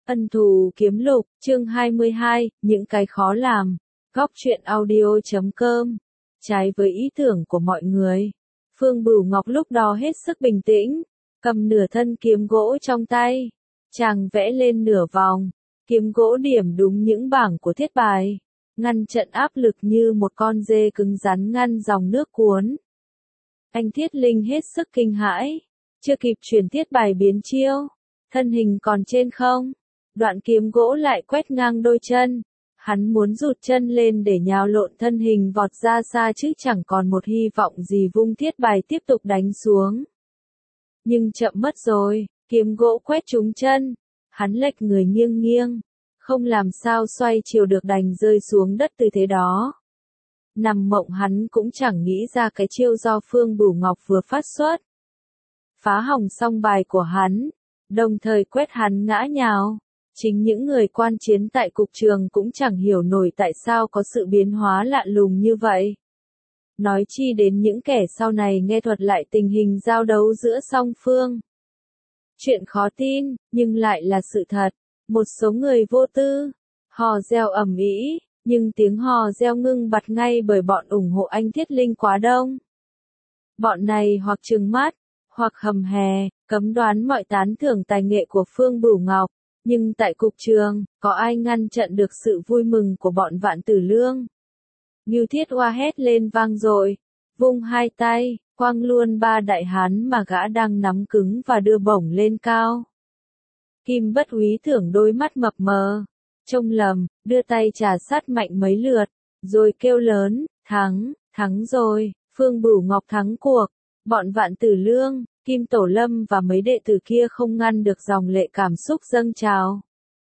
Ân thù kiếm lục, chương 22, những cái khó làm. Góc truyện audio.com. Trái với ý tưởng của mọi người, Phương Bửu Ngọc lúc đó hết sức bình tĩnh, cầm nửa thân kiếm gỗ trong tay. Chàng vẽ lên nửa vòng, kiếm gỗ điểm đúng những bảng của thiết bài, ngăn trận áp lực như một con dê cứng rắn ngăn dòng nước cuốn. Anh Thiết Linh hết sức kinh hãi, chưa kịp chuyển thiết bài biến chiêu, thân hình còn trên không. Đoạn kiếm gỗ lại quét ngang đôi chân, hắn muốn rụt chân lên để nhào lộn thân hình vọt ra xa chứ chẳng còn một hy vọng gì vung thiết bài tiếp tục đánh xuống. Nhưng chậm mất rồi, kiếm gỗ quét trúng chân, hắn lệch người nghiêng nghiêng, không làm sao xoay chiều được đành rơi xuống đất tư thế đó. Nằm mộng hắn cũng chẳng nghĩ ra cái chiêu do Phương Bửu Ngọc vừa phát xuất. Phá hỏng xong bài của hắn, đồng thời quét hắn ngã nhào. Chính những người quan chiến tại cục trường cũng chẳng hiểu nổi tại sao có sự biến hóa lạ lùng như vậy. Nói chi đến những kẻ sau này nghe thuật lại tình hình giao đấu giữa song phương. Chuyện khó tin, nhưng lại là sự thật. Một số người vô tư, hò reo ầm ĩ, nhưng tiếng hò reo ngưng bặt ngay bởi bọn ủng hộ anh Thiết Linh quá đông. Bọn này hoặc trừng mắt, hoặc hầm hè, cấm đoán mọi tán thưởng tài nghệ của Phương Bửu Ngọc. Nhưng tại cục trường, có ai ngăn chặn được sự vui mừng của bọn Vạn Tử Lương? Ngưu Thiết Hoa hét lên vang dội, vung hai tay, quăng luôn ba đại hán mà gã đang nắm cứng và đưa bổng lên cao. Kim Bất Úy thưởng đôi mắt mập mờ, trông lầm, đưa tay trà sát mạnh mấy lượt, rồi kêu lớn, thắng rồi, Phương Bửu Ngọc thắng cuộc. Bọn Vạn Tử Lương, Kim Tổ Lâm và mấy đệ tử kia không ngăn được dòng lệ cảm xúc dâng trào.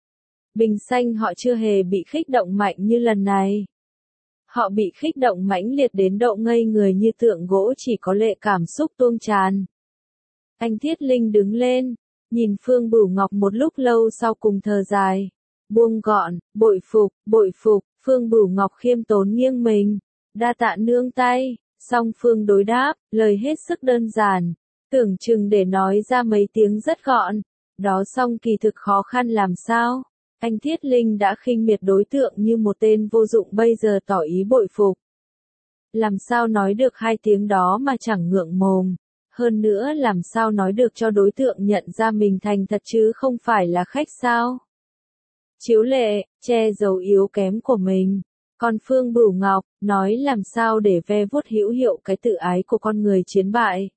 Bình Xanh họ chưa hề bị khích động mạnh như lần này. Họ bị khích động mãnh liệt đến độ ngây người như tượng gỗ chỉ có lệ cảm xúc tuôn tràn. Anh Thiết Linh đứng lên, nhìn Phương Bửu Ngọc một lúc lâu sau cùng thở dài. Buông gọn, bội phục, Phương Bửu Ngọc khiêm tốn nghiêng mình, đa tạ nương tay. Song phương đối đáp, lời hết sức đơn giản, tưởng chừng để nói ra mấy tiếng rất gọn, đó song kỳ thực khó khăn làm sao. Anh Thiết Linh đã khinh miệt đối tượng như một tên vô dụng bây giờ tỏ ý bội phục. Làm sao nói được hai tiếng đó mà chẳng ngượng mồm, hơn nữa làm sao nói được cho đối tượng nhận ra mình thành thật chứ không phải là khách sao. Chiếu lệ, che giấu yếu kém của mình. Còn Phương Bửu Ngọc, nói làm sao để ve vuốt hữu hiệu cái tự ái của con người chiến bại.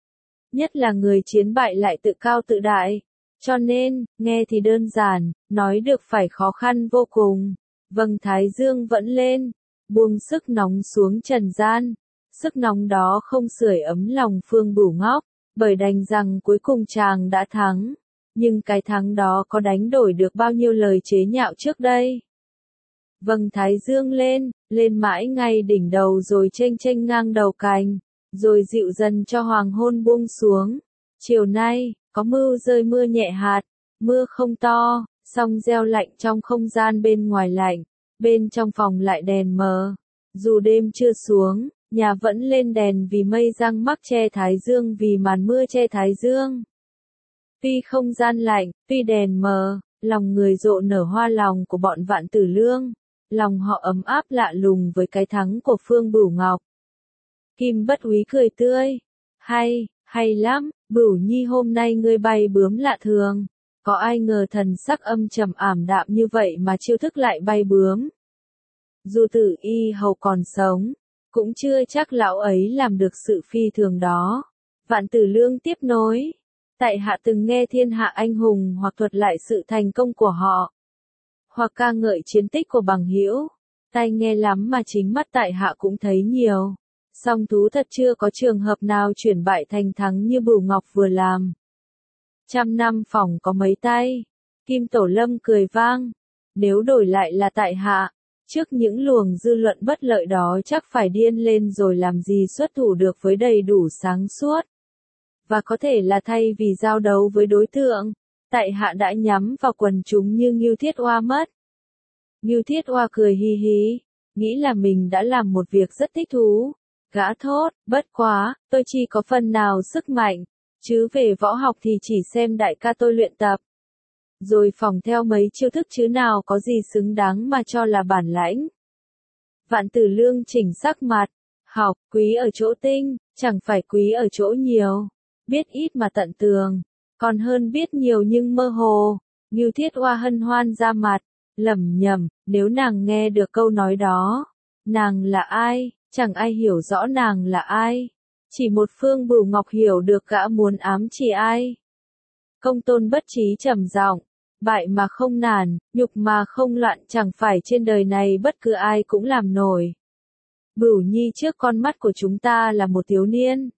Nhất là người chiến bại lại tự cao tự đại. Cho nên, nghe thì đơn giản, nói được phải khó khăn vô cùng. Vầng thái dương vẫn lên, buông sức nóng xuống trần gian. Sức nóng đó không sưởi ấm lòng Phương Bửu Ngọc, bởi đành rằng cuối cùng chàng đã thắng. Nhưng cái thắng đó có đánh đổi được bao nhiêu lời chế nhạo trước đây. Vầng thái dương lên mãi ngay đỉnh đầu rồi chênh ngang đầu cành, rồi dịu dần cho hoàng hôn buông xuống. Chiều nay, có mưa rơi mưa nhẹ hạt, mưa không to, song reo lạnh trong không gian bên ngoài lạnh, bên trong phòng lại đèn mờ. Dù đêm chưa xuống, nhà vẫn lên đèn vì mây răng mắc che thái dương vì màn mưa che thái dương. Tuy không gian lạnh, tuy đèn mờ, lòng người rộ nở hoa lòng của bọn Vạn Tử Lương. Lòng họ ấm áp lạ lùng với cái thắng của Phương Bửu Ngọc. Kim Bất Úy cười tươi. Hay lắm, Bửu Nhi hôm nay ngươi bay bướm lạ thường. Có ai ngờ thần sắc âm trầm ảm đạm như vậy mà chiêu thức lại bay bướm. Dù Tử Y Hầu còn sống, cũng chưa chắc lão ấy làm được sự phi thường đó. Vạn Tử Lương tiếp nối. Tại hạ từng nghe thiên hạ anh hùng hoặc thuật lại sự thành công của họ, hoặc ca ngợi chiến tích của bằng hữu, tai nghe lắm mà chính mắt tại hạ cũng thấy nhiều. Song thú thật chưa có trường hợp nào chuyển bại thành thắng như Bửu Ngọc vừa làm. 100 năm phòng có mấy tay. Kim Tổ Lâm cười vang. Nếu đổi lại là tại hạ, trước những luồng dư luận bất lợi đó chắc phải điên lên rồi làm gì xuất thủ được với đầy đủ sáng suốt. Và có thể là thay vì giao đấu với đối tượng, tại hạ đã nhắm vào quần chúng như Ngưu Thiết Hoa mất. Ngưu Thiết Hoa cười hi hi, nghĩ là mình đã làm một việc rất thích thú. Gã thốt, bất quá, tôi chỉ có phần nào sức mạnh, chứ về võ học thì chỉ xem đại ca tôi luyện tập. rồi phỏng theo mấy chiêu thức chứ nào có gì xứng đáng mà cho là bản lãnh. Vạn Tử Lương chỉnh sắc mặt, học, quý ở chỗ tinh, chẳng phải quý ở chỗ nhiều, biết ít mà tận tường, còn hơn biết nhiều nhưng mơ hồ. Ngưu Thiết Hoa hân hoan ra mặt, lẩm nhẩm, nếu nàng nghe được câu nói đó, nàng là ai, chẳng ai hiểu rõ nàng là ai. Chỉ một Phương Bửu Ngọc hiểu được gã muốn ám chỉ ai. Công Tôn Bất Chí trầm giọng, bại mà không nản, nhục mà không loạn, chẳng phải trên đời này bất cứ ai cũng làm nổi. Bửu Nhi trước con mắt của chúng ta là một thiếu niên.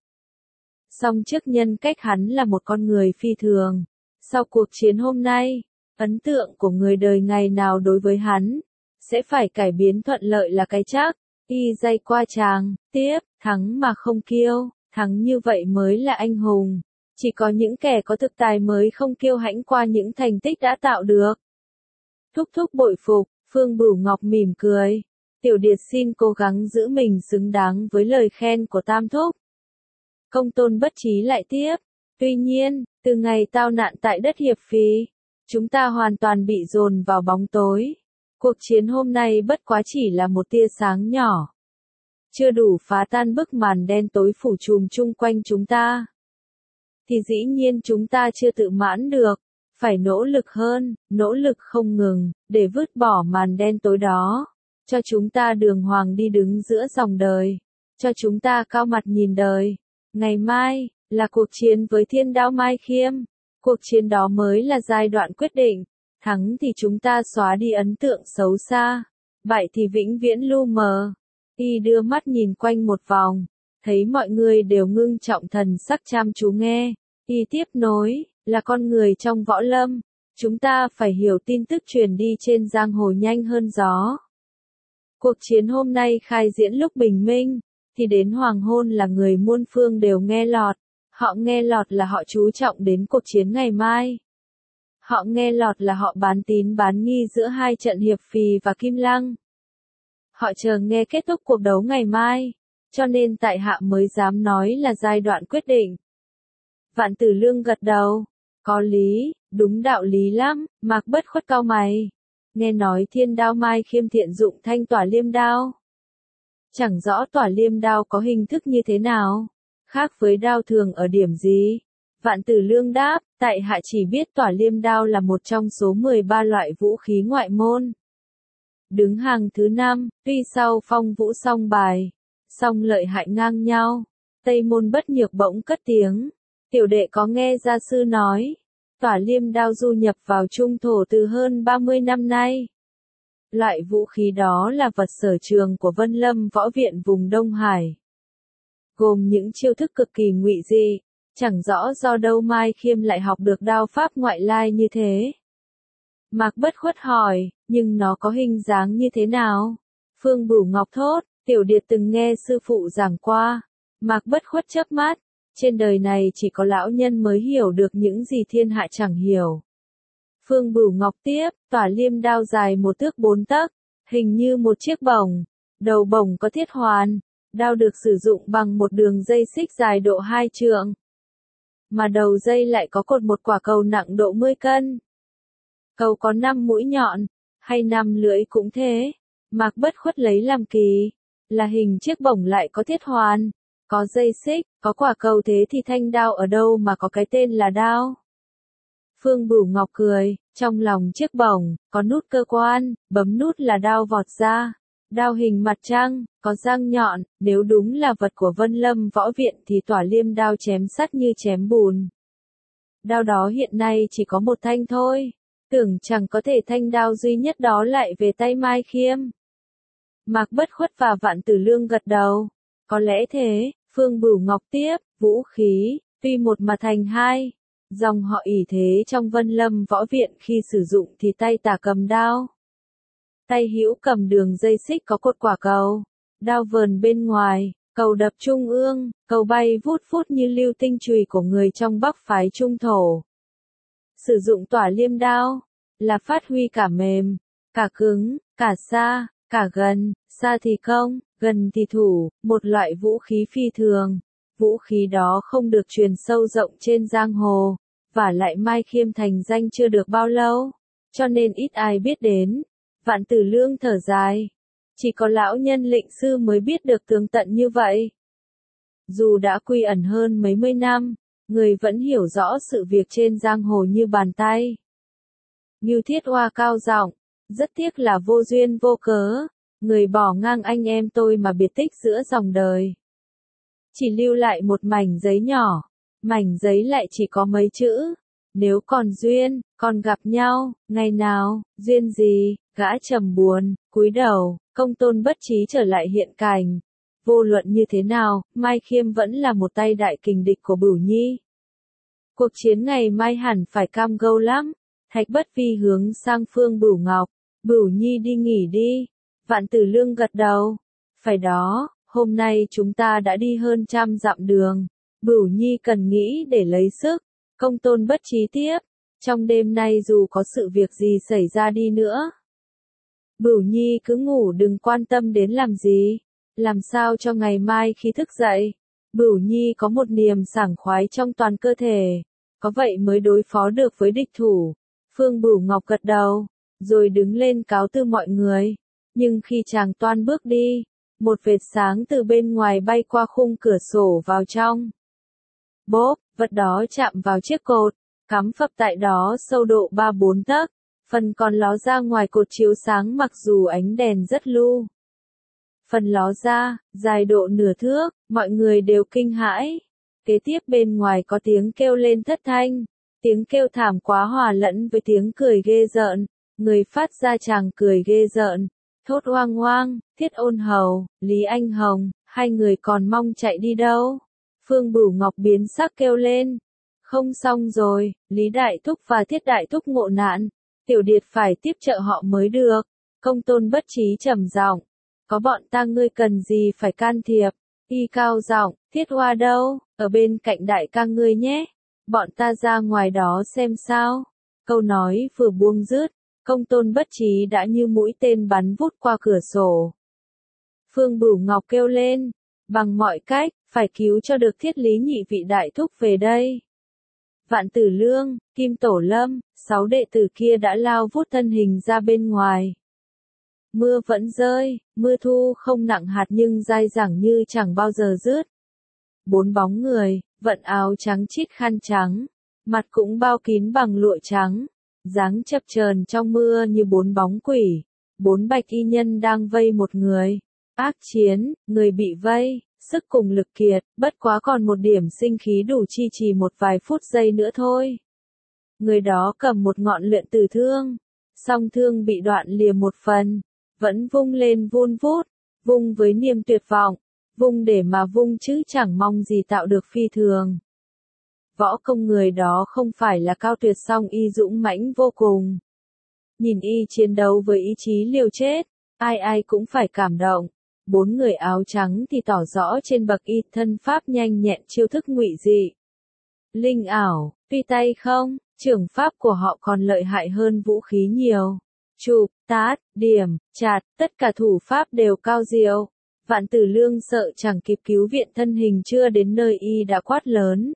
Song trước nhân cách hắn là một con người phi thường. Sau cuộc chiến hôm nay, ấn tượng của người đời ngày nào đối với hắn, sẽ phải cải biến thuận lợi là cái chắc. Y dây qua chàng, tiếp, thắng mà không kiêu, thắng như vậy mới là anh hùng. Chỉ có những kẻ có thực tài mới không kiêu hãnh qua những thành tích đã tạo được. Thúc thúc bội phục, Phương Bửu Ngọc mỉm cười. Tiểu Điệt xin cố gắng giữ mình xứng đáng với lời khen của Tam thúc. Công Tôn Bất Chí lại tiếp. Tuy nhiên, từ ngày tao nạn tại đất Hiệp Phì, chúng ta hoàn toàn bị dồn vào bóng tối. Cuộc chiến hôm nay bất quá chỉ là một tia sáng nhỏ. Chưa đủ phá tan bức màn đen tối phủ trùm chung quanh chúng ta. Thì dĩ nhiên chúng ta chưa tự mãn được. Phải nỗ lực hơn, nỗ lực không ngừng, để vứt bỏ màn đen tối đó. Cho chúng ta đường hoàng đi đứng giữa dòng đời. Cho chúng ta cao mặt nhìn đời. Ngày mai, là cuộc chiến với Thiên Đao Mai Khiêm. Cuộc chiến đó mới là giai đoạn quyết định. Thắng thì chúng ta xóa đi ấn tượng xấu xa. Bại thì vĩnh viễn lu mờ. Y đưa mắt nhìn quanh một vòng. Thấy mọi người đều ngưng trọng thần sắc chăm chú nghe. Y tiếp nối, là con người trong võ lâm. Chúng ta phải hiểu tin tức truyền đi trên giang hồ nhanh hơn gió. Cuộc chiến hôm nay khai diễn lúc bình minh. Thì đến hoàng hôn là người muôn phương đều nghe lọt. Họ nghe lọt là họ chú trọng đến cuộc chiến ngày mai. Họ nghe lọt là họ bán tín bán nghi giữa hai trận Hiệp Phì và Kim Lăng. Họ chờ nghe kết thúc cuộc đấu ngày mai. Cho nên tại hạ mới dám nói là giai đoạn quyết định. Vạn Tử Lương gật đầu. Có lý, đúng đạo lý lắm. Mạc Bất Khuất cau mày. Nghe nói Thiên Đao Mai Khiêm thiện dụng thanh tỏa liêm đao. Chẳng rõ tỏa liêm đao có hình thức như thế nào. Khác với đao thường ở điểm gì? Vạn Tử Lương đáp, tại hạ chỉ biết tỏa liêm đao là một trong số 13 loại vũ khí ngoại môn. Đứng hàng thứ 5, tuy sau Phong Vũ song bài, song lợi hại ngang nhau. Tây Môn Bất Nhược bỗng cất tiếng. Tiểu đệ có nghe gia sư nói, tỏa liêm đao du nhập vào trung thổ từ hơn 30 năm nay. Loại vũ khí đó là vật sở trường của Vân Lâm Võ Viện vùng Đông Hải. Gồm những chiêu thức cực kỳ ngụy dị, chẳng rõ do đâu Mai Khiêm lại học được đao pháp ngoại lai như thế. Mạc Bất Khuất hỏi, nhưng nó có hình dáng như thế nào? Phương Bửu Ngọc thốt, Tiểu Điệt từng nghe sư phụ giảng qua. Mạc Bất Khuất chớp mắt, trên đời này chỉ có lão nhân mới hiểu được những gì thiên hạ chẳng hiểu. Phương Bửu Ngọc tiếp, tỏa liêm đao dài 1 thước 4 tấc, hình như một chiếc bổng. Đầu bổng có thiết hoàn, đao được sử dụng bằng một đường dây xích dài độ 2 trượng. Mà đầu dây lại có cột một quả cầu nặng độ 10 cân. Cầu có 5 mũi nhọn, hay 5 lưỡi cũng thế. Mạc Bất Khuất lấy làm kỳ, là hình chiếc bổng lại có thiết hoàn, có dây xích, có quả cầu, thế thì thanh đao ở đâu mà có cái tên là đao? Phương Bửu Ngọc cười, trong lòng chiếc bổng, có nút cơ quan, bấm nút là đao vọt ra. Đao hình mặt trăng, có răng nhọn, nếu đúng là vật của Vân Lâm Võ Viện thì tỏa liêm đao chém sắt như chém bùn. Đao đó hiện nay chỉ có một thanh thôi, tưởng chẳng có thể thanh đao duy nhất đó lại về tay Mai Khiêm. Mạc Bất Khuất và Vạn Tử Lương gật đầu, có lẽ thế. Phương Bửu Ngọc tiếp, vũ khí, tuy một mà thành hai. Dòng họ ỷ thế trong Vân Lâm Võ Viện khi sử dụng thì tay tả cầm đao. Tay hữu cầm đường dây xích có cột quả cầu, đao vờn bên ngoài, cầu đập trung ương, cầu bay vút phút như lưu tinh chùy của người trong Bắc phái Trung thổ. Sử dụng tỏa liêm đao, là phát huy cả mềm, cả cứng, cả xa, cả gần, xa thì công, gần thì thủ, một loại vũ khí phi thường. Vũ khí đó không được truyền sâu rộng trên giang hồ, Và lại Mai Khiêm thành danh chưa được bao lâu, cho nên ít ai biết đến. Vạn Tử Lương thở dài. Chỉ có lão nhân lệnh sư mới biết được tường tận như vậy. Dù đã quy ẩn hơn mấy mươi năm, người vẫn hiểu rõ sự việc trên giang hồ như bàn tay. Ngưu Thiết Hoa cao giọng, rất tiếc là vô duyên vô cớ, người bỏ ngang anh em tôi mà biệt tích giữa dòng đời. Chỉ lưu lại một mảnh giấy nhỏ, mảnh giấy lại chỉ có mấy chữ. Nếu còn duyên, còn gặp nhau, ngày nào, duyên gì, gã trầm buồn, cúi đầu, Công Tôn Bất Chí trở lại hiện cảnh. Vô luận như thế nào, Mai Khiêm vẫn là một tay đại kình địch của Bửu Nhi. Cuộc chiến ngày mai hẳn phải cam go lắm. Thạch Bất Phi hướng sang phương Bửu Ngọc. Bửu Nhi đi nghỉ đi. Vạn Tử Lương gật đầu. Phải đó, hôm nay chúng ta đã đi hơn 100 dặm đường. Bửu Nhi cần nghĩ để lấy sức. Công Tôn Bất Chí tiếp. Trong đêm nay dù có sự việc gì xảy ra đi nữa, Bửu Nhi cứ ngủ đừng quan tâm đến làm gì. Làm sao cho ngày mai khi thức dậy, Bửu Nhi có một niềm sảng khoái trong toàn cơ thể. Có vậy mới đối phó được với địch thủ. Phương Bửu Ngọc gật đầu, rồi đứng lên cáo từ mọi người. Nhưng khi chàng toan bước đi, một vệt sáng từ bên ngoài bay qua khung cửa sổ vào trong. Bốp, vật đó chạm vào chiếc cột, cắm phập tại đó sâu độ 3-4 tấc. Phần còn ló ra ngoài cột chiếu sáng mặc dù ánh đèn rất lu. Phần ló ra, dài độ nửa thước, mọi người đều kinh hãi. Kế tiếp bên ngoài có tiếng kêu lên thất thanh. Tiếng kêu thảm quá hòa lẫn với tiếng cười ghê rợn. Người phát ra chàng cười ghê rợn. Thốt oang oang, Thiết Ôn Hầu, Lý Anh Hồng, hai người còn mong chạy đi đâu. Phương Bửu Ngọc biến sắc kêu lên. Không xong rồi, Lý Đại Thúc và Thiết Đại Thúc ngộ nạn. Tiểu Điệt phải tiếp trợ họ mới được. Công Tôn Bất Chí trầm giọng. Có bọn ta ngươi cần gì phải can thiệp. Y cao giọng, Thiết Hoa đâu, ở bên cạnh đại ca ngươi nhé. Bọn ta ra ngoài đó xem sao. Câu nói vừa buông dứt, Công Tôn Bất Chí đã như mũi tên bắn vút qua cửa sổ. Phương Bửu Ngọc kêu lên, bằng mọi cách, phải cứu cho được Thiết Lý nhị vị đại thúc về đây. Vạn Tử Lương, Kim Tổ Lâm, 6 đệ tử kia đã lao vút thân hình ra bên ngoài. Mưa vẫn rơi, mưa thu không nặng hạt nhưng dai dẳng như chẳng bao giờ dứt. 4 bóng người, vận áo trắng chít khăn trắng, mặt cũng bao kín bằng lụa trắng, dáng chập chờn trong mưa như 4 bóng quỷ. 4 bạch y nhân đang vây một người. Ác chiến, người bị vây, sức cùng lực kiệt, bất quá còn một điểm sinh khí đủ chi trì một vài phút giây nữa thôi. Người đó cầm một ngọn lượn tử thương, song thương bị đoạn lìa một phần, vẫn vung lên vun vút, vung với niềm tuyệt vọng, vung để mà vung chứ chẳng mong gì tạo được phi thường. Võ công người đó không phải là cao tuyệt song y dũng mãnh vô cùng. Nhìn y chiến đấu với ý chí liều chết, ai ai cũng phải cảm động. 4 người áo trắng thì tỏ rõ trên bậc y thân pháp nhanh nhẹn chiêu thức ngụy dị. Linh ảo, tuy tay không, trưởng pháp của họ còn lợi hại hơn vũ khí nhiều. Chụp, tát, điểm, chạt, tất cả thủ pháp đều cao diệu. Vạn Tử Lương sợ chẳng kịp cứu viện thân hình chưa đến nơi y đã quát lớn.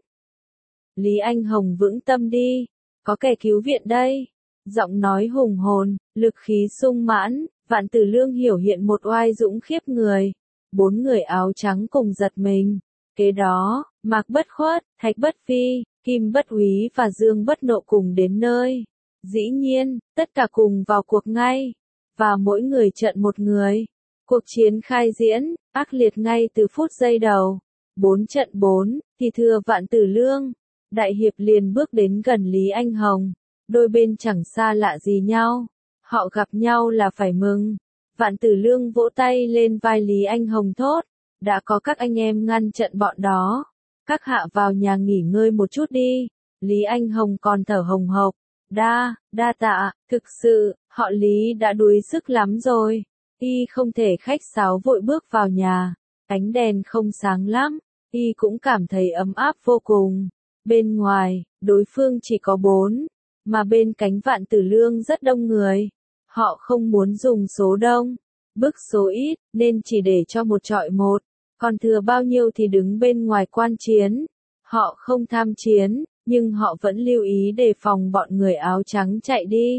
Lý Anh Hồng vững tâm đi, có kẻ cứu viện đây. Giọng nói hùng hồn, lực khí sung mãn, Vạn Tử Lương hiểu hiện một oai dũng khiếp người. 4 người áo trắng cùng giật mình. Kế đó, Mạc Bất Khuất, Thạch Bất Phi, Kim Bất Úy và Dương Bất Nộ cùng đến nơi. Dĩ nhiên, tất cả cùng vào cuộc ngay. Và mỗi người trận một người. Cuộc chiến khai diễn, ác liệt ngay từ phút giây đầu. 4 trận 4, thì thưa Vạn Tử Lương. Đại hiệp liền bước đến gần Lý Anh Hồng. Đôi bên chẳng xa lạ gì nhau. Họ gặp nhau là phải mừng. Vạn Tử Lương vỗ tay lên vai Lý Anh Hồng thốt. Đã có các anh em ngăn trận bọn đó. Các hạ vào nhà nghỉ ngơi một chút đi. Lý Anh Hồng còn thở hồng hộc. Đa tạ, thực sự, họ Lý đã đuối sức lắm rồi. Y không thể khách sáo vội bước vào nhà. Ánh đèn không sáng lắm. Y cũng cảm thấy ấm áp vô cùng. Bên ngoài, đối phương chỉ có 4. Mà bên cánh Vạn Tử Lương rất đông người. Họ không muốn dùng số đông, bức số ít, nên chỉ để cho một chọi một. Còn thừa bao nhiêu thì đứng bên ngoài quan chiến. Họ không tham chiến, nhưng họ vẫn lưu ý đề phòng bọn người áo trắng chạy đi.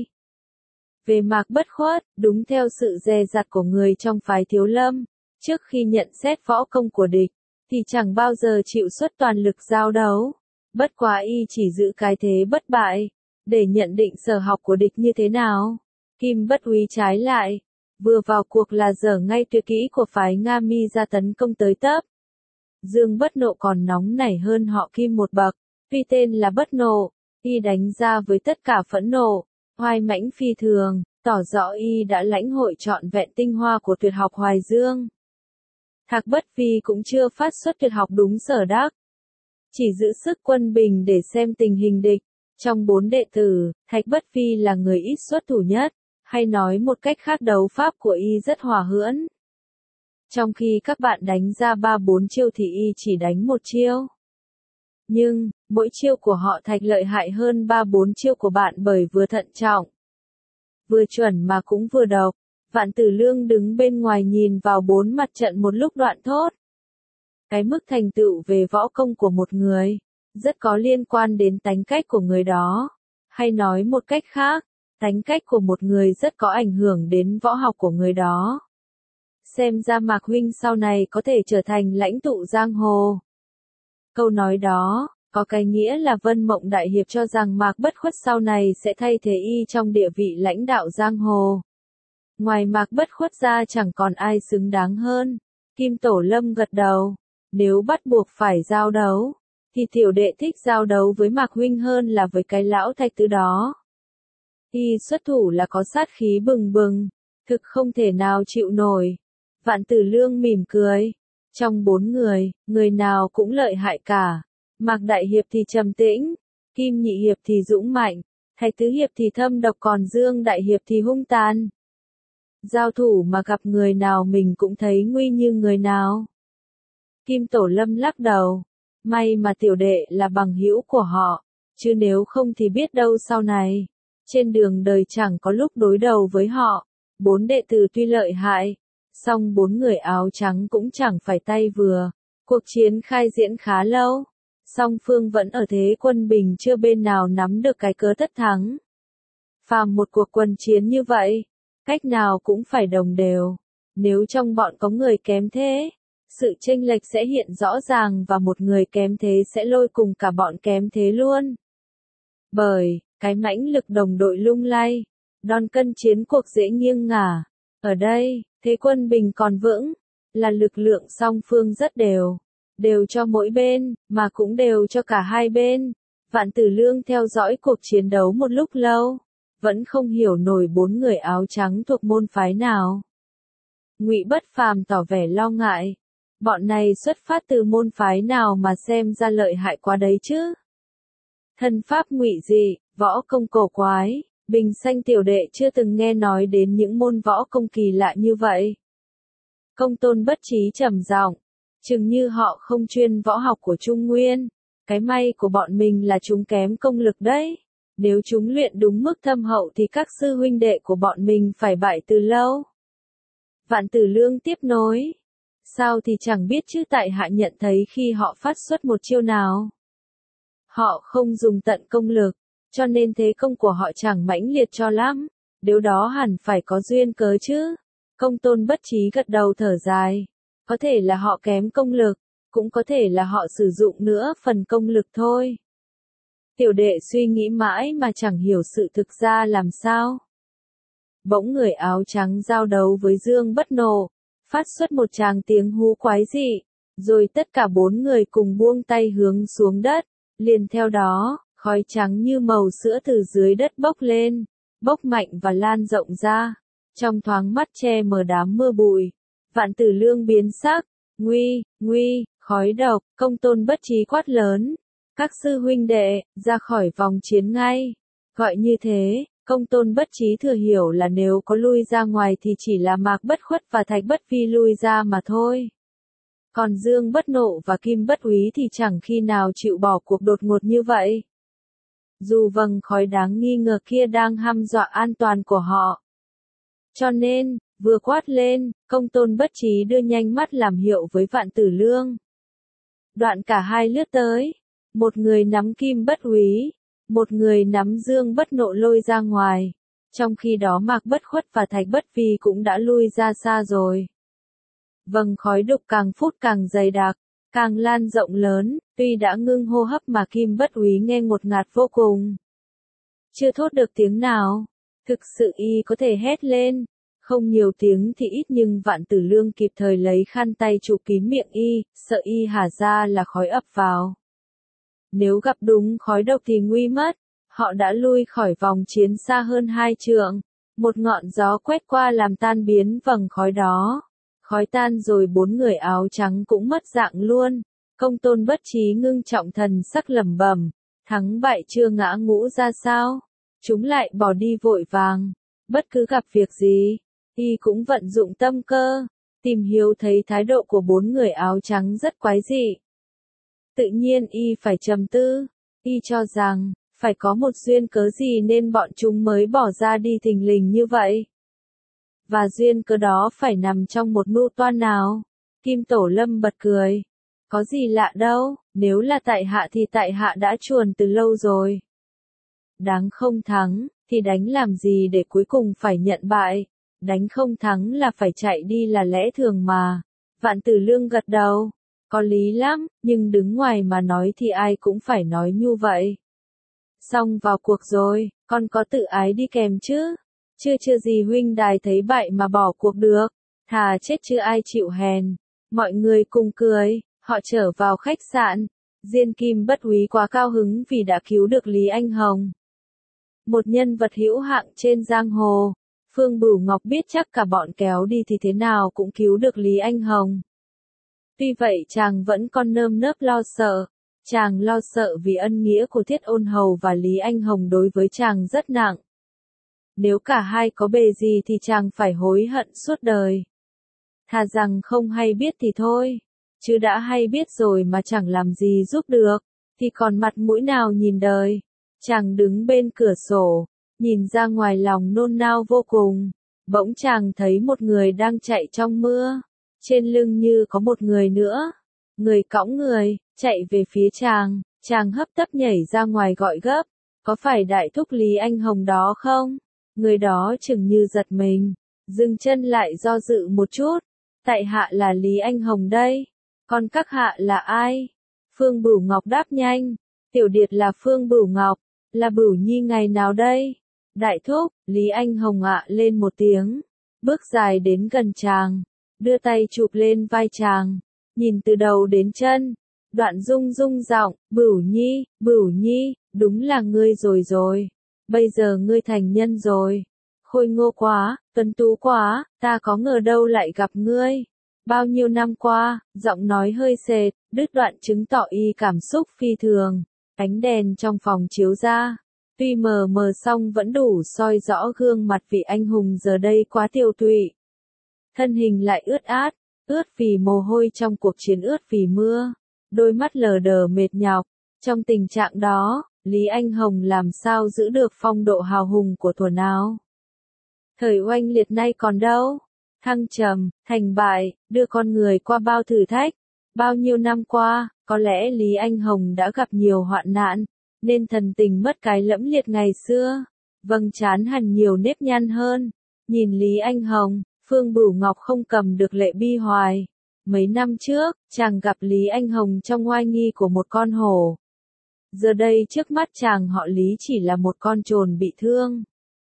Về Mạc Bất Khuất, đúng theo sự dè dặt của người trong phái Thiếu Lâm, trước khi nhận xét võ công của địch, thì chẳng bao giờ chịu xuất toàn lực giao đấu. Bất quá y chỉ giữ cái thế bất bại, để nhận định sở học của địch như thế nào. Kim Bất Úy trái lại, vừa vào cuộc là dở ngay tuyệt kỹ của phái Nga Mi ra tấn công tới tấp. Dương Bất Nộ còn nóng nảy hơn họ Kim một bậc, tuy tên là Bất Nộ, y đánh ra với tất cả phẫn nộ, oai mãnh phi thường, tỏ rõ y đã lãnh hội trọn vẹn tinh hoa của tuyệt học Hoài Dương. Thạc Bất Vi cũng chưa phát xuất tuyệt học đúng sở đắc, chỉ giữ sức quân bình để xem tình hình địch. Trong 4 đệ tử, Thạch Bất Vi là người ít xuất thủ nhất, hay nói một cách khác đấu pháp của y rất hòa hưỡn. Trong khi các bạn đánh ra 3-4 chiêu thì y chỉ đánh một chiêu. Nhưng, mỗi chiêu của họ Thạch lợi hại hơn 3-4 chiêu của bạn bởi vừa thận trọng, vừa chuẩn mà cũng vừa độc. Vạn Tử Lương đứng bên ngoài nhìn vào 4 mặt trận một lúc đoạn thốt. Cái mức thành tựu về võ công của một người, rất có liên quan đến tánh cách của người đó. Hay nói một cách khác, tánh cách của một người rất có ảnh hưởng đến võ học của người đó. Xem ra Mạc huynh sau này có thể trở thành lãnh tụ giang hồ. Câu nói đó, có cái nghĩa là Vân Mộng Đại Hiệp cho rằng Mạc Bất Khuất sau này sẽ thay thế y trong địa vị lãnh đạo giang hồ. Ngoài Mạc Bất Khuất ra chẳng còn ai xứng đáng hơn. Kim Tổ Lâm gật đầu. Nếu bắt buộc phải giao đấu, thì tiểu đệ thích giao đấu với Mạc huynh hơn là với cái lão Thạch Tứ đó. Y xuất thủ là có sát khí bừng bừng, thực không thể nào chịu nổi. Vạn Tử Lương mỉm cười. Trong 4 người, người nào cũng lợi hại cả. Mạc Đại Hiệp thì trầm tĩnh, Kim Nhị Hiệp thì dũng mạnh, Thạch Tứ Hiệp thì thâm độc, còn Dương Đại Hiệp thì hung tàn. Giao thủ mà gặp người nào mình cũng thấy nguy như người nào. Kim Tổ Lâm lắc đầu. May mà tiểu đệ là bằng hữu của họ, chứ nếu không thì biết đâu sau này. Trên đường đời chẳng có lúc đối đầu với họ. 4 đệ tử tuy lợi hại, song 4 người áo trắng cũng chẳng phải tay vừa. Cuộc chiến khai diễn khá lâu, song phương vẫn ở thế quân bình, chưa bên nào nắm được cái cớ tất thắng. Phàm một cuộc quân chiến như vậy, cách nào cũng phải đồng đều. Nếu trong bọn có người kém thế, sự chênh lệch sẽ hiện rõ ràng và một người kém thế sẽ lôi cùng cả bọn kém thế luôn. Bởi, cái mãnh lực đồng đội lung lay, đòn cân chiến cuộc dễ nghiêng ngả. Ở đây, thế quân bình còn vững, là lực lượng song phương rất đều. Đều cho mỗi bên, mà cũng đều cho cả hai bên. Vạn Tử Lương theo dõi cuộc chiến đấu một lúc lâu, vẫn không hiểu nổi 4 người áo trắng thuộc môn phái nào. Ngụy Bất Phàm tỏ vẻ lo ngại. Bọn này xuất phát từ môn phái nào mà xem ra lợi hại quá đấy chứ? Thân pháp ngụy dị, võ công cổ quái, bình xanh tiểu đệ chưa từng nghe nói đến những môn võ công kỳ lạ như vậy. Công Tôn Bất Trí trầm giọng, chừng như họ không chuyên võ học của Trung Nguyên. Cái may của bọn mình là chúng kém công lực đấy. Nếu chúng luyện đúng mức thâm hậu thì các sư huynh đệ của bọn mình phải bại từ lâu. Vạn Tử Lương tiếp nối. Sao thì chẳng biết chứ, tại hạ nhận thấy khi họ phát xuất một chiêu nào, họ không dùng tận công lực, cho nên thế công của họ chẳng mãnh liệt cho lắm. Điều đó hẳn phải có duyên cớ chứ. Công Tôn Bất Trí gật đầu thở dài. Có thể là họ kém công lực, cũng có thể là họ sử dụng nữa phần công lực thôi. Tiểu đệ suy nghĩ mãi mà chẳng hiểu sự thực ra làm sao. Bỗng người áo trắng giao đấu với Dương Bất Nộ, phát xuất một tràng tiếng hú quái dị, rồi tất cả 4 người cùng buông tay hướng xuống đất. Liền theo đó, khói trắng như màu sữa từ dưới đất bốc lên, bốc mạnh và lan rộng ra, trong thoáng mắt che mờ đám mưa bụi. Vạn Tử Lương biến sắc. Nguy, khói độc. Công Tôn Bất Trí quát lớn. Các sư huynh đệ, ra khỏi vòng chiến ngay. Gọi như thế, Công Tôn Bất Trí thừa hiểu là nếu có lui ra ngoài thì chỉ là Mạc Bất Khuất và Thạch Bất Vi lui ra mà thôi. Còn Dương Bất Nộ và Kim Bất Úy thì chẳng khi nào chịu bỏ cuộc đột ngột như vậy. Dù vầng khói đáng nghi ngờ kia đang hăm dọa an toàn của họ. Cho nên, vừa quát lên, Công Tôn Bất Trí đưa nhanh mắt làm hiệu với Vạn Tử Lương. Đoạn cả hai lướt tới. Một người nắm Kim Bất Úy, một người nắm Dương Bất Nộ lôi ra ngoài. Trong khi đó Mạc Bất Khuất và Thạch Bất Vi cũng đã lui ra xa rồi. Vầng khói đục càng phút càng dày đặc, càng lan rộng lớn, tuy đã ngưng hô hấp mà Kim Bất Úy nghe ngột ngạt vô cùng. Chưa thốt được tiếng nào, thực sự y có thể hét lên, không nhiều tiếng thì ít nhưng Vạn Tử Lương kịp thời lấy khăn tay chụp kín miệng y, sợ y hả ra là khói ập vào. Nếu gặp đúng khói độc thì nguy mất, họ đã lui khỏi vòng chiến xa hơn 2 trượng, một ngọn gió quét qua làm tan biến vầng khói đó. Khói tan rồi 4 người áo trắng cũng mất dạng luôn. Công Tôn Bất Trí ngưng trọng thần sắc lẩm bẩm, thắng bại chưa ngã ngũ ra sao? Chúng lại bỏ đi vội vàng, bất cứ gặp việc gì, y cũng vận dụng tâm cơ, tìm hiểu thấy thái độ của 4 người áo trắng rất quái dị. Tự nhiên y phải trầm tư, y cho rằng, phải có một duyên cớ gì nên bọn chúng mới bỏ ra đi thình lình như vậy. Và duyên cớ đó phải nằm trong một mưu toan nào. Kim Tổ Lâm bật cười. Có gì lạ đâu, nếu là tại hạ thì tại hạ đã chuồn từ lâu rồi. Đáng không thắng, thì đánh làm gì để cuối cùng phải nhận bại. Đánh không thắng là phải chạy đi là lẽ thường mà. Vạn Tử Lương gật đầu. Có lý lắm, nhưng đứng ngoài mà nói thì ai cũng phải nói như vậy. Xong vào cuộc rồi, con có tự ái đi kèm chứ? Chưa gì huynh đài thấy bại mà bỏ cuộc được, thà chết chứ ai chịu hèn. Mọi người cùng cười, họ trở vào khách sạn. Diên Kim Bất Úy quá cao hứng vì đã cứu được Lý Anh Hồng. Một nhân vật hữu hạng trên giang hồ. Phương Bửu Ngọc biết chắc cả bọn kéo đi thì thế nào cũng cứu được Lý Anh Hồng. Tuy vậy chàng vẫn còn nơm nớp lo sợ. Chàng lo sợ vì ân nghĩa của Thiết Ôn Hầu và Lý Anh Hồng đối với chàng rất nặng. Nếu cả hai có bề gì thì chàng phải hối hận suốt đời. Thà rằng không hay biết thì thôi, chứ đã hay biết rồi mà chẳng làm gì giúp được, thì còn mặt mũi nào nhìn đời. Chàng đứng bên cửa sổ, nhìn ra ngoài lòng nôn nao vô cùng. Bỗng chàng thấy một người đang chạy trong mưa, trên lưng như có một người nữa. Người cõng người, chạy về phía chàng, chàng hấp tấp nhảy ra ngoài gọi gấp. Có phải đại thúc Lý Anh Hồng đó không? Người đó chừng như giật mình, dừng chân lại do dự một chút. Tại hạ là Lý Anh Hồng đây. Còn các hạ là ai? Phương Bửu Ngọc đáp nhanh. Tiểu điệt là Phương Bửu Ngọc, là Bửu Nhi ngày nào đây? Đại thúc, Lý Anh Hồng ạ lên một tiếng, bước dài đến gần chàng, đưa tay chụp lên vai chàng, nhìn từ đầu đến chân. Đoạn rung rung giọng, Bửu Nhi, đúng là ngươi rồi. Bây giờ ngươi thành nhân rồi. Khôi ngô quá, tuấn tú quá, ta có ngờ đâu lại gặp ngươi. Bao nhiêu năm qua, giọng nói hơi sệt, đứt đoạn chứng tỏ y cảm xúc phi thường. Ánh đèn trong phòng chiếu ra, tuy mờ mờ song vẫn đủ soi rõ gương mặt vị anh hùng giờ đây quá tiều tụy. Thân hình lại ướt vì mồ hôi trong cuộc chiến ướt vì mưa. Đôi mắt lờ đờ mệt nhọc. Trong tình trạng đó, Lý Anh Hồng làm sao giữ được phong độ hào hùng của thuở nào? Thời oanh liệt nay còn đâu? Thăng trầm, thành bại, đưa con người qua bao thử thách. Bao nhiêu năm qua, có lẽ Lý Anh Hồng đã gặp nhiều hoạn nạn, nên thần tình mất cái lẫm liệt ngày xưa. Vâng, chán hẳn nhiều nếp nhăn hơn. Nhìn Lý Anh Hồng, Phương Bửu Ngọc không cầm được lệ bi hoài. Mấy năm trước, chàng gặp Lý Anh Hồng trong oai nghi của một con hổ. Giờ đây trước mắt chàng họ Lý chỉ là một con trồn bị thương.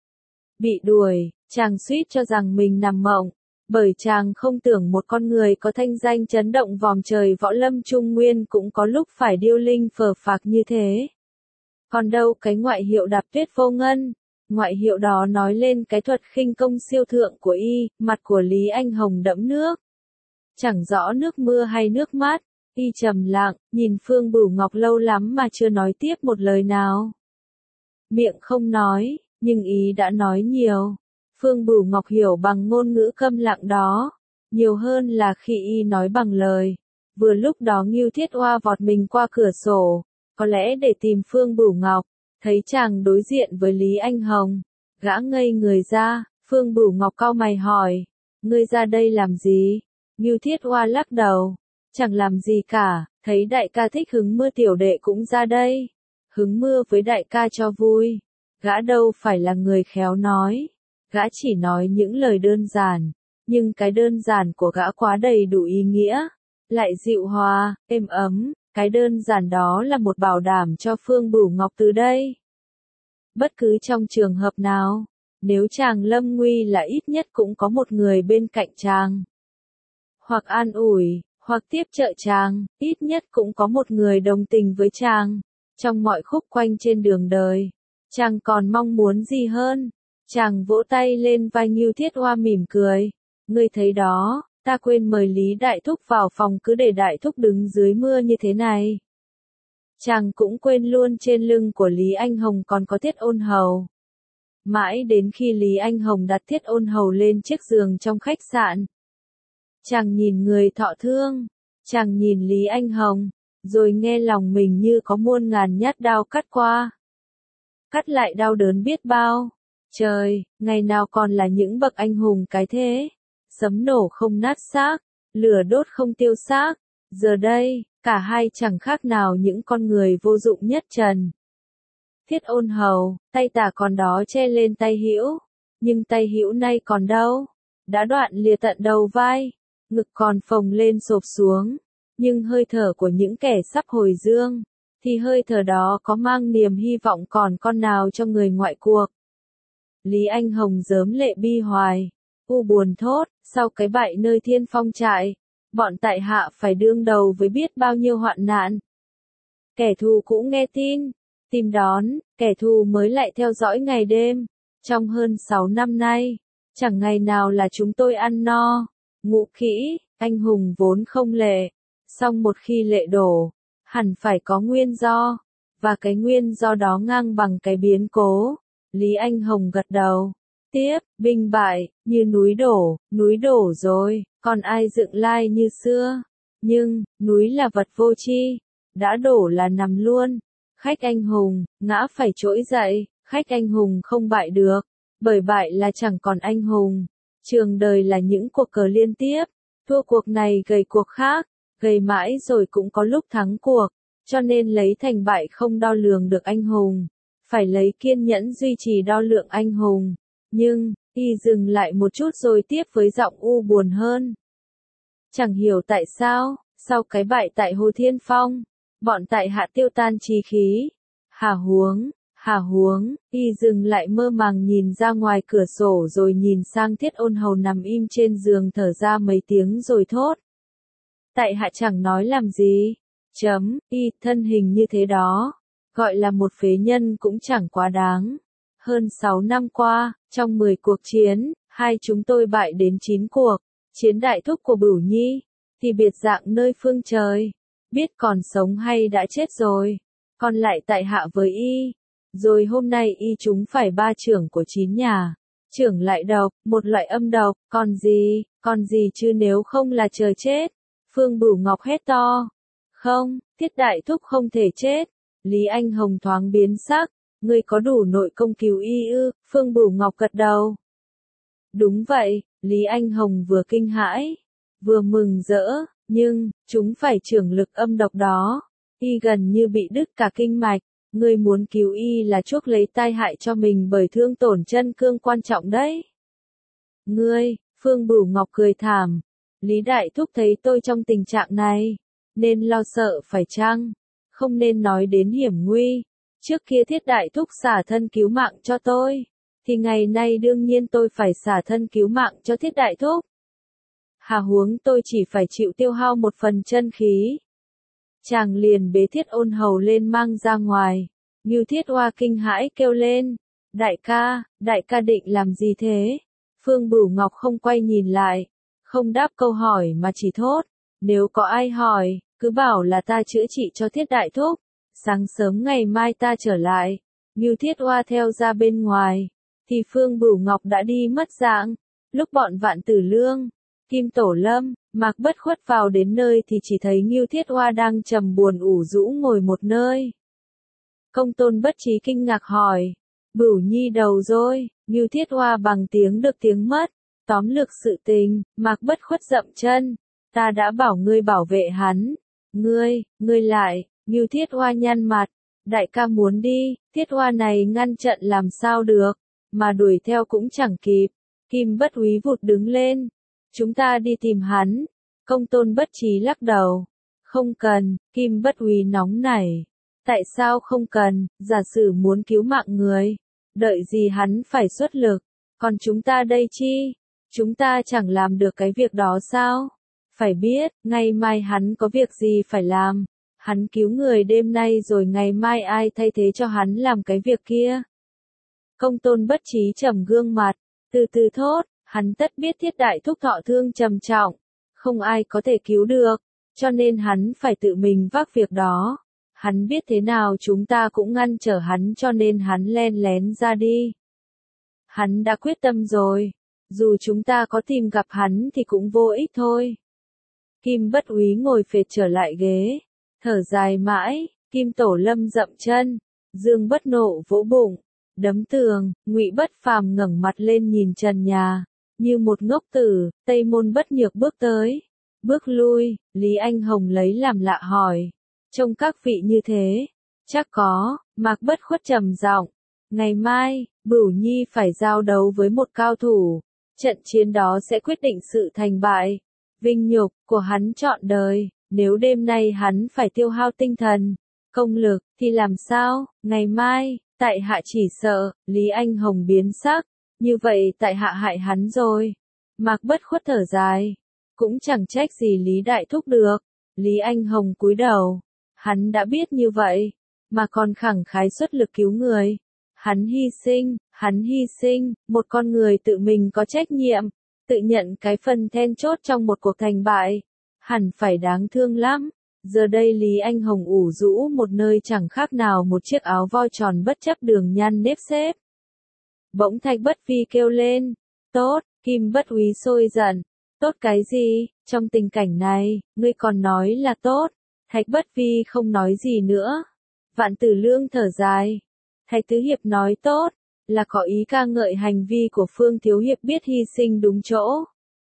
Bị đuổi, chàng suýt cho rằng mình nằm mộng, bởi chàng không tưởng một con người có thanh danh chấn động vòm trời võ lâm Trung Nguyên cũng có lúc phải điêu linh phờ phạc như thế. Còn đâu cái ngoại hiệu Đạp Tuyết Vô Ngân, ngoại hiệu đó nói lên cái thuật khinh công siêu thượng của y. Mặt của Lý Anh Hồng đẫm nước. Chẳng rõ nước mưa hay nước mắt, y trầm lặng, nhìn Phương Bửu Ngọc lâu lắm mà chưa nói tiếp một lời nào. Miệng không nói, nhưng ý đã nói nhiều. Phương Bửu Ngọc hiểu bằng ngôn ngữ câm lặng đó, nhiều hơn là khi y nói bằng lời. Vừa lúc đó Ngưu Thiết Oa vọt mình qua cửa sổ, có lẽ để tìm Phương Bửu Ngọc, thấy chàng đối diện với Lý Anh Hồng. Gã ngây người ra, Phương Bửu Ngọc cau mày hỏi, ngươi ra đây làm gì? Ngưu Thiết Oa lắc đầu, Chẳng làm gì cả, thấy đại ca thích hứng mưa tiểu đệ cũng ra đây. Hứng mưa với đại ca cho vui. Gã đâu phải là người khéo nói. Gã chỉ nói những lời đơn giản. Nhưng cái đơn giản của gã quá đầy đủ ý nghĩa. Lại dịu hòa, êm ấm. Cái đơn giản đó là một bảo đảm cho Phương Bửu Ngọc từ đây. Bất cứ trong trường hợp nào, nếu chàng lâm nguy là ít nhất cũng có một người bên cạnh chàng. Hoặc an ủi, hoặc tiếp trợ chàng, ít nhất cũng có một người đồng tình với chàng. Trong mọi khúc quanh trên đường đời, chàng còn mong muốn gì hơn? Chàng vỗ tay lên vai Ngưu Thiết Hoa mỉm cười. Ngươi thấy đó, ta quên mời Lý Đại Thúc vào phòng cứ để Đại Thúc đứng dưới mưa như thế này. Chàng cũng quên luôn trên lưng của Lý Anh Hồng còn có Thiết Ôn Hầu. Mãi đến khi Lý Anh Hồng đặt Thiết Ôn Hầu lên chiếc giường trong khách sạn. Chàng nhìn người thọ thương, chàng nhìn Lý Anh Hồng, rồi nghe lòng mình như có muôn ngàn nhát đao cắt qua. Cắt lại đau đớn biết bao. Trời, ngày nào còn là những bậc anh hùng cái thế. Sấm nổ không nát xác, lửa đốt không tiêu xác. Giờ đây, cả hai chẳng khác nào những con người vô dụng nhất trần. Thiết Ôn Hầu, tay tả còn đó che lên tay hữu, nhưng tay hữu nay còn đâu? Đã đoạn lìa tận đầu vai, ngực còn phồng lên xộp xuống, nhưng hơi thở của những kẻ sắp hồi dương, thì hơi thở đó có mang niềm hy vọng còn con nào cho người ngoại cuộc. Lý Anh Hồng rớm lệ bi hoài, u buồn thốt, sau cái bại nơi Thiên Phong trại, bọn tại hạ phải đương đầu với biết bao nhiêu hoạn nạn. Kẻ thù cũng nghe tin, tìm đón, kẻ thù mới lại theo dõi ngày đêm. Trong hơn 6 năm nay, chẳng ngày nào là chúng tôi ăn no. Ngụ kỹ, anh hùng vốn không lệ. Song một khi lệ đổ, hẳn phải có nguyên do. Và cái nguyên do đó ngang bằng cái biến cố. Lý Anh Hồng gật đầu. Tiếp, binh bại, như núi đổ rồi, còn ai dựng lai như xưa. Nhưng, núi là vật vô tri, đã đổ là nằm luôn. Khách anh hùng, ngã phải trỗi dậy, khách anh hùng không bại được, bởi bại là chẳng còn anh hùng. Trường đời là những cuộc cờ liên tiếp, thua cuộc này gầy cuộc khác, gầy mãi rồi cũng có lúc thắng cuộc, cho nên lấy thành bại không đo lường được anh hùng, phải lấy kiên nhẫn duy trì đo lượng anh hùng. Nhưng, y dừng lại một chút rồi tiếp với giọng u buồn hơn. Chẳng hiểu tại sao, sau cái bại tại Hồ Thiên Phong, bọn tại hạ tiêu tan chí khí. Hả huống, y dừng lại mơ màng nhìn ra ngoài cửa sổ rồi nhìn sang Thiết Ôn Hầu nằm im trên giường thở ra mấy tiếng rồi thốt. Tại hạ chẳng nói làm gì. Y thân hình như thế đó, gọi là một phế nhân cũng chẳng quá đáng. Hơn 6 năm qua, trong 10 cuộc chiến, hai chúng tôi bại đến 9 cuộc. Chiến đại thúc của Bửu Nhi, thì biệt dạng nơi phương trời. Biết còn sống hay đã chết rồi, còn lại tại hạ với y. Rồi hôm nay y chúng phải 3 trưởng của 9 nhà. Trưởng lại độc, một loại âm độc, còn gì chứ nếu không là chờ chết. Phương Bửu Ngọc hét to. Không, Thiết đại thúc không thể chết. Lý Anh Hồng thoáng biến sắc. Ngươi có đủ nội công cứu y ư? Phương Bửu Ngọc gật đầu. Đúng vậy, Lý Anh Hồng vừa kinh hãi, vừa mừng rỡ, nhưng, chúng phải trưởng lực âm độc đó. Y gần như bị đứt cả kinh mạch, ngươi muốn cứu y là chuốc lấy tai hại cho mình bởi thương tổn chân cương quan trọng đấy. Ngươi, Phương Bửu Ngọc cười thảm, Lý Đại Thúc thấy tôi trong tình trạng này, nên lo sợ phải chăng? Không nên nói đến hiểm nguy. Trước kia Thiết Đại Thúc xả thân cứu mạng cho tôi, thì ngày nay đương nhiên tôi phải xả thân cứu mạng cho Thiết Đại Thúc. Hà huống tôi chỉ phải chịu tiêu hao một phần chân khí. Chàng liền bế Thiết Ôn Hầu lên mang ra ngoài. Ngưu Thiết Hoa kinh hãi kêu lên. Đại ca định làm gì thế? Phương Bửu Ngọc không quay nhìn lại, không đáp câu hỏi mà chỉ thốt. Nếu có ai hỏi, cứ bảo là ta chữa trị cho Thiết Đại Thúc. Sáng sớm ngày mai ta trở lại. Ngưu Thiết Hoa theo ra bên ngoài, thì Phương Bửu Ngọc đã đi mất dạng. Lúc bọn Vạn Tử Lương, Kim Tổ Lâm, Mạc Bất Khuất vào đến nơi thì chỉ thấy Ngưu Thiết Hoa đang trầm buồn ủ rũ ngồi một nơi. Công Tôn Bất Trí kinh ngạc hỏi, Bửu Nhi đầu rồi. Ngưu Thiết Hoa bằng tiếng được tiếng mất, tóm lược sự tình. Mạc Bất Khuất dậm chân, Ta đã bảo ngươi bảo vệ hắn. Ngươi lại, Ngưu Thiết Hoa nhăn mặt. Đại ca muốn đi, Thiết Hoa này ngăn trận làm sao được, mà đuổi theo cũng chẳng kịp. Kim Bất Úy vụt đứng lên. Chúng ta đi tìm hắn. Công Tôn Bất Chí lắc đầu. Không cần, Kim Bất Úy nóng nảy. Tại sao không cần, giả sử muốn cứu mạng người. Đợi gì hắn phải xuất lực, còn chúng ta đây chi? Chúng ta chẳng làm được cái việc đó sao? Phải biết, ngày mai hắn có việc gì phải làm. Hắn cứu người đêm nay rồi ngày mai ai thay thế cho hắn làm cái việc kia? Công Tôn Bất Chí trầm gương mặt, từ từ thốt, hắn tất biết Thiết Đại Thúc thọ thương trầm trọng, không ai có thể cứu được, cho nên hắn phải tự mình vác việc đó. Hắn biết thế nào chúng ta cũng ngăn trở hắn cho nên hắn len lén ra đi. Hắn đã quyết tâm rồi, dù chúng ta có tìm gặp hắn thì cũng vô ích thôi. Kim Bất Úy ngồi phệt trở lại ghế, thở dài mãi. Kim Tổ Lâm dậm chân, Dương Bất Nộ vỗ bụng, đấm tường. Ngụy Bất Phàm ngẩng mặt lên nhìn trần nhà, như một ngốc tử. Tây Môn Bất Nhược bước tới, bước lui. Lý Anh Hồng lấy làm lạ hỏi, trông các vị như thế, chắc có. Mạc Bất Khuất trầm giọng, ngày mai, Bửu Nhi phải giao đấu với một cao thủ, trận chiến đó sẽ quyết định sự thành bại, vinh nhục của hắn trọn đời. Nếu đêm nay hắn phải tiêu hao tinh thần, công lực, thì làm sao? Ngày mai, tại hạ chỉ sợ. Lý Anh Hồng biến sắc, như vậy tại hạ hại hắn rồi. Mạc Bất Khuất thở dài, cũng chẳng trách gì Lý Đại Thúc được. Lý Anh Hồng cúi đầu, hắn đã biết như vậy, mà còn khẳng khái xuất lực cứu người. Hắn hy sinh, một con người tự mình có trách nhiệm, tự nhận cái phần then chốt trong một cuộc thành bại, hẳn phải đáng thương lắm. Giờ đây Lý Anh Hồng ủ rũ một nơi chẳng khác nào một chiếc áo voi tròn bất chấp đường nhăn nếp xếp. Bỗng Thạch Bất Phi kêu lên, tốt. Kim Bất Úy sôi giận, tốt cái gì, trong tình cảnh này, ngươi còn nói là tốt. Thạch Bất Phi không nói gì nữa. Vạn Tử Lương thở dài, Thạch Tứ Hiệp nói tốt, là có ý ca ngợi hành vi của Phương Thiếu Hiệp biết hy sinh đúng chỗ.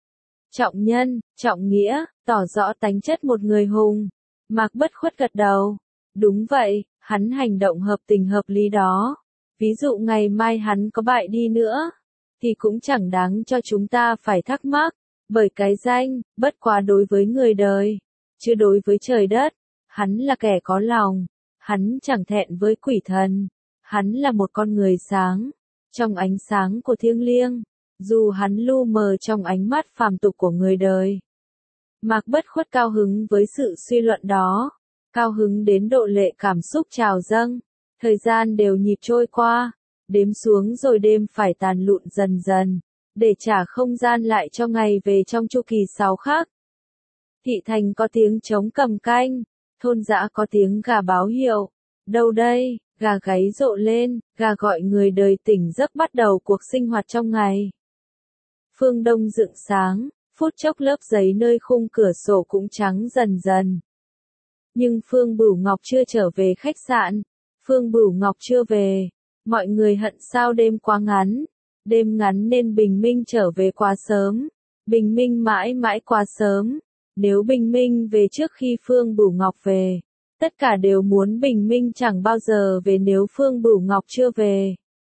Trọng nhân, trọng nghĩa, tỏ rõ tánh chất một người hùng. Mạc Bất Khuất gật đầu. Đúng vậy, hắn hành động hợp tình hợp lý đó. Ví dụ ngày mai hắn có bại đi nữa, thì cũng chẳng đáng cho chúng ta phải thắc mắc. Bởi cái danh, bất quá đối với người đời, chứ đối với trời đất, hắn là kẻ có lòng. Hắn chẳng thẹn với quỷ thần. Hắn là một con người sáng, trong ánh sáng của thiêng liêng. Dù hắn lu mờ trong ánh mắt phàm tục của người đời. Mạc Bất Khuất cao hứng với sự suy luận đó, cao hứng đến độ lệ cảm xúc trào dâng. Thời gian đều nhịp trôi qua, đếm xuống rồi đêm phải tàn lụn dần dần, để trả không gian lại cho ngày về trong chu kỳ 6 khắc. Thị thành có tiếng trống cầm canh, thôn dã có tiếng gà báo hiệu. Đâu đây, gà gáy rộ lên, gà gọi người đời tỉnh giấc bắt đầu cuộc sinh hoạt trong ngày. Phương đông rạng sáng, phút chốc lớp giấy nơi khung cửa sổ cũng trắng dần dần. Nhưng Phương Bửu Ngọc chưa trở về khách sạn. Phương Bửu Ngọc chưa về. Mọi người hận sao đêm quá ngắn. Đêm ngắn nên bình minh trở về quá sớm. Bình minh mãi mãi quá sớm. Nếu bình minh về trước khi Phương Bửu Ngọc về, tất cả đều muốn bình minh chẳng bao giờ về nếu Phương Bửu Ngọc chưa về.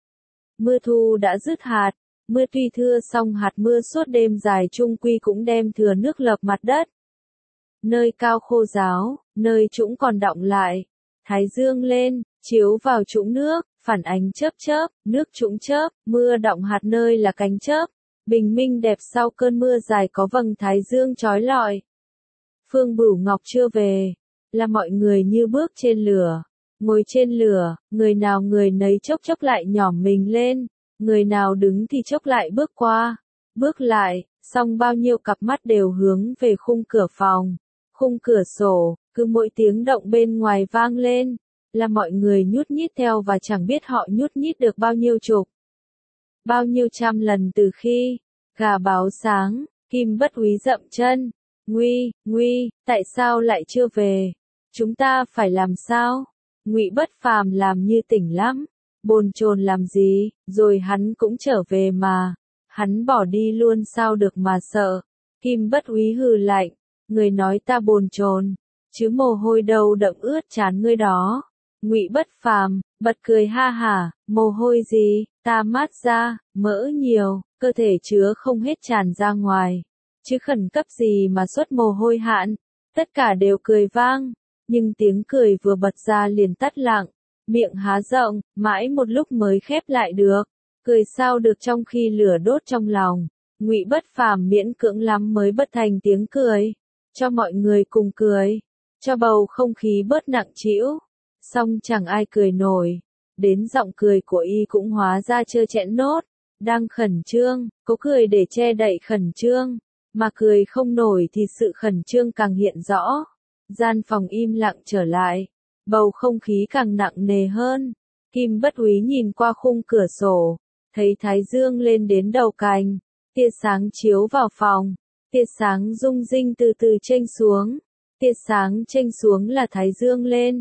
Mưa thu đã dứt hạt. Mưa tuy thưa song hạt mưa suốt đêm dài chung quy cũng đem thừa nước lợp mặt đất. Nơi cao khô ráo, nơi trũng còn đọng lại. Thái dương lên, chiếu vào trũng nước, phản ánh chớp chớp, nước trũng chớp, mưa đọng hạt nơi là cánh chớp. Bình minh đẹp sau cơn mưa dài có vầng thái dương chói lọi. Phương Bửu Ngọc chưa về, là mọi người như bước trên lửa. Ngồi trên lửa, người nào người nấy chốc chốc lại nhỏm mình lên. Người nào đứng thì chốc lại bước qua, bước lại, song bao nhiêu cặp mắt đều hướng về khung cửa phòng, khung cửa sổ, cứ mỗi tiếng động bên ngoài vang lên, là mọi người nhút nhít theo và chẳng biết họ nhút nhít được bao nhiêu chục, bao nhiêu trăm lần từ khi gà báo sáng. Kim Bất Úy dậm chân, nguy, tại sao lại chưa về? Chúng ta phải làm sao? Ngụy Bất Phàm làm như tỉnh lắm. Bồn chồn làm gì, rồi hắn cũng trở về mà. Hắn bỏ đi luôn sao được mà sợ. Kim Bất Úy hừ lạnh, Người nói ta bồn chồn, chứ mồ hôi đâu đậm ướt trán ngươi đó. Ngụy Bất Phàm bật cười ha hả, mồ hôi gì, ta mát ra, mỡ nhiều, cơ thể chứa không hết tràn ra ngoài. Chứ khẩn cấp gì mà xuất mồ hôi hạn. Tất cả đều cười vang, nhưng tiếng cười vừa bật ra liền tắt lặng, miệng há rộng, mãi một lúc mới khép lại được. Cười sao được trong khi lửa đốt trong lòng. Ngụy Bất Phàm miễn cưỡng lắm mới bật thành tiếng cười, cho mọi người cùng cười, cho bầu không khí bớt nặng trĩu. Song chẳng ai cười nổi, đến giọng cười của y cũng hóa ra trơ trẽn nốt, đang khẩn trương, cố cười để che đậy khẩn trương, mà cười không nổi thì sự khẩn trương càng hiện rõ. Gian phòng im lặng trở lại, bầu không khí càng nặng nề hơn. Kim Bất Úy nhìn qua khung cửa sổ, thấy thái dương lên đến đầu cành, tia sáng chiếu vào phòng, tia sáng rung rinh từ từ chênh xuống, tia sáng chênh xuống là thái dương lên,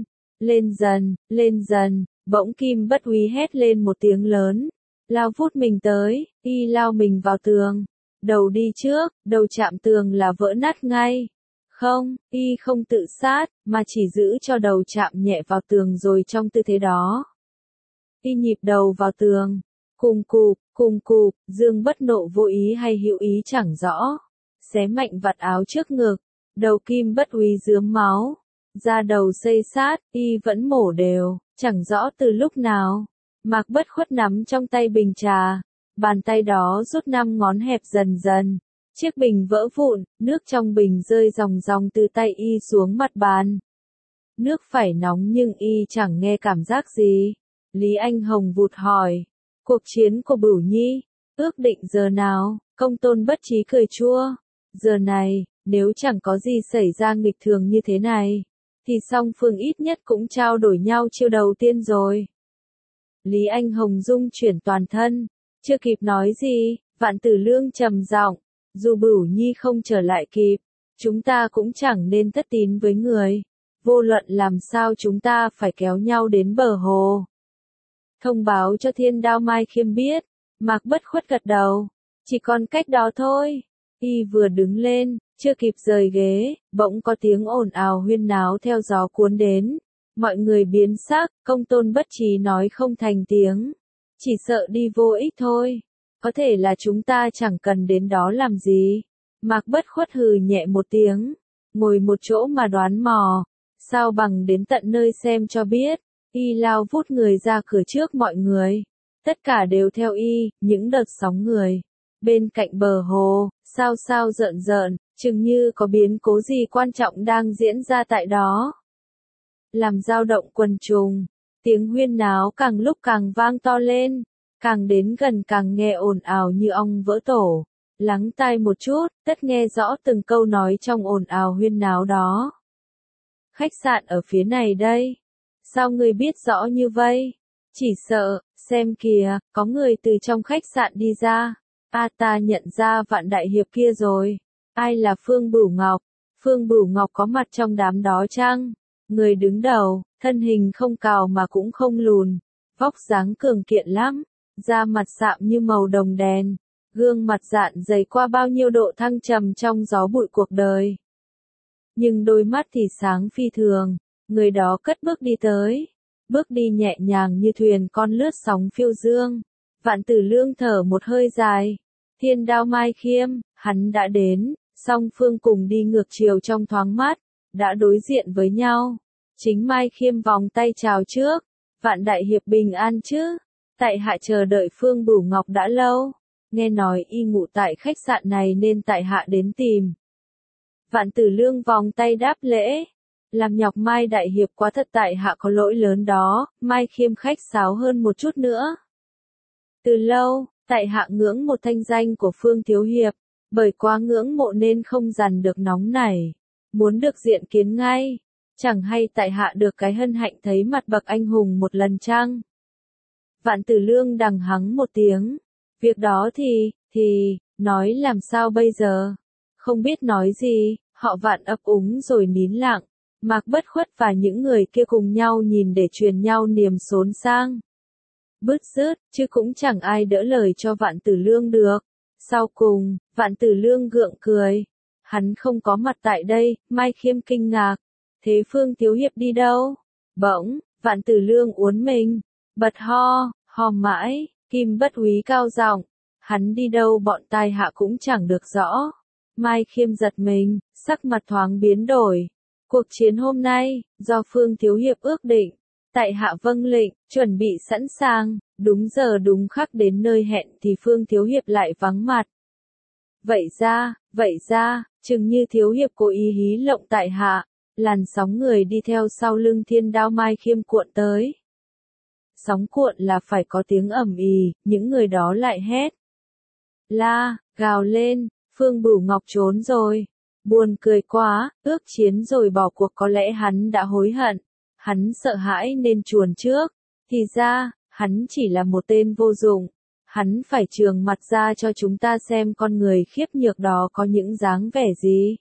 lên dần, bỗng Kim Bất Úy hét lên một tiếng lớn, lao vút mình tới, y lao mình vào tường, đầu đi trước, đầu chạm tường là vỡ nát ngay. Không, y không tự sát, mà chỉ giữ cho đầu chạm nhẹ vào tường rồi trong tư thế đó. Y nhịp đầu vào tường, cùng cụp, Dương Bất Nộ vô ý hay hữu ý chẳng rõ. Xé mạnh vạt áo trước ngực, đầu Kim Bất Úy rướm máu, da đầu xây sát, y vẫn mổ đều, chẳng rõ từ lúc nào. Mạc Bất Khuất nắm trong tay bình trà, bàn tay đó rút 5 ngón hẹp dần dần. Chiếc bình vỡ vụn, nước trong bình rơi ròng ròng từ tay y xuống mặt bàn. Nước phải nóng nhưng y chẳng nghe cảm giác gì. Lý Anh Hồng vụt hỏi, cuộc chiến của Bửu Nhi, ước định giờ nào? Công Tôn Bất Trí cười chua, giờ này, nếu chẳng có gì xảy ra nghịch thường như thế này, thì song phương ít nhất cũng trao đổi nhau chiêu đầu tiên rồi. Lý Anh Hồng rung chuyển toàn thân, chưa kịp nói gì, Vạn Tử Lương trầm giọng, dù Bửu Nhi không trở lại kịp, chúng ta cũng chẳng nên thất tín với người. Vô luận làm sao chúng ta phải kéo nhau đến bờ hồ. Thông báo cho Thiên Đao Mai Khiêm biết. Mạc Bất Khuất gật đầu. Chỉ còn cách đó thôi. Y vừa đứng lên, chưa kịp rời ghế, bỗng có tiếng ồn ào huyên náo theo gió cuốn đến. Mọi người biến sắc, Công Tôn Bất Trí nói không thành tiếng. Chỉ sợ đi vô ích thôi. Có thể là chúng ta chẳng cần đến đó làm gì. Mạc Bất Khuất hừ nhẹ một tiếng. Ngồi một chỗ mà đoán mò. Sao bằng đến tận nơi xem cho biết. Y lao vút người ra cửa trước mọi người. Tất cả đều theo y, những đợt sóng người. Bên cạnh bờ hồ, sao rợn rợn, chừng như có biến cố gì quan trọng đang diễn ra tại đó. Làm dao động quần trùng, tiếng huyên náo càng lúc càng vang to lên, càng đến gần càng nghe ồn ào như ong vỡ tổ. Lắng tai một chút, tất nghe rõ từng câu nói trong ồn ào huyên náo đó. Khách sạn ở phía này đây. Sao ngươi biết rõ như vậy? Chỉ sợ, xem kìa, có người từ trong khách sạn đi ra. Ta nhận ra Vạn đại hiệp kia rồi. Ai là Phương Bửu Ngọc? Phương Bửu Ngọc có mặt trong đám đó chăng? Người đứng đầu, thân hình không cao mà cũng không lùn, vóc dáng cường kiện lắm, da mặt sạm như màu đồng đèn, gương mặt dạn dày qua bao nhiêu độ thăng trầm trong gió bụi cuộc đời. Nhưng đôi mắt thì sáng phi thường, người đó cất bước đi tới, bước đi nhẹ nhàng như thuyền con lướt sóng phiêu dương. Vạn Tử Lương thở một hơi dài, Thiên Đao Mai Khiêm, hắn đã đến, song phương cùng đi ngược chiều trong thoáng mát, đã đối diện với nhau. Chính Mai Khiêm vòng tay chào trước, Vạn đại hiệp bình an chứ, tại hạ chờ đợi Phương Bửu Ngọc đã lâu, nghe nói y ngụ tại khách sạn này nên tại hạ đến tìm. Vạn Tử Lương vòng tay đáp lễ, làm nhọc Mai đại hiệp quá thật, tại hạ có lỗi lớn đó. Mai Khiêm khách sáo hơn một chút nữa. Từ lâu, tại hạ ngưỡng một thanh danh của Phương thiếu hiệp, bởi quá ngưỡng mộ nên không dằn được nóng nảy, muốn được diện kiến ngay. Chẳng hay tại hạ được cái hân hạnh thấy mặt bậc anh hùng một lần chăng? Vạn Tử Lương đằng hắng một tiếng, việc đó thì, nói làm sao bây giờ? Không biết nói gì, họ Vạn ấp úng rồi nín lặng. Mạc Bất Khuất và những người kia cùng nhau nhìn để truyền nhau niềm xốn sang. Bứt rứt, chứ cũng chẳng ai đỡ lời cho Vạn Tử Lương được. Sau cùng, Vạn Tử Lương gượng cười. hắn không có mặt tại đây, Mai Khiêm kinh ngạc. Thế Phương Thiếu Hiệp đi đâu? Bỗng, Vạn Tử Lương uốn mình, bật ho mãi, Kim Bất Úy cao giọng, hắn đi đâu bọn tai hạ cũng chẳng được rõ. Mai Khiêm giật mình, sắc mặt thoáng biến đổi. Cuộc chiến hôm nay, do Phương Thiếu Hiệp ước định, tại hạ vâng lệnh, chuẩn bị sẵn sàng, đúng giờ đúng khắc đến nơi hẹn thì Phương Thiếu Hiệp lại vắng mặt. Vậy ra, chừng như Thiếu Hiệp cố ý hí lộng tại hạ, làn sóng người đi theo sau lưng Thiên Đao Mai Khiêm cuộn tới. Sóng cuộn là phải có tiếng ầm ĩ, những người đó lại hét. Gào lên, Phương Bửu Ngọc trốn rồi. Buồn cười quá, ước chiến rồi bỏ cuộc có lẽ hắn đã hối hận. Hắn sợ hãi nên chuồn trước. Thì ra, hắn chỉ là một tên vô dụng. Hắn phải trường mặt ra cho chúng ta xem con người khiếp nhược đó có những dáng vẻ gì.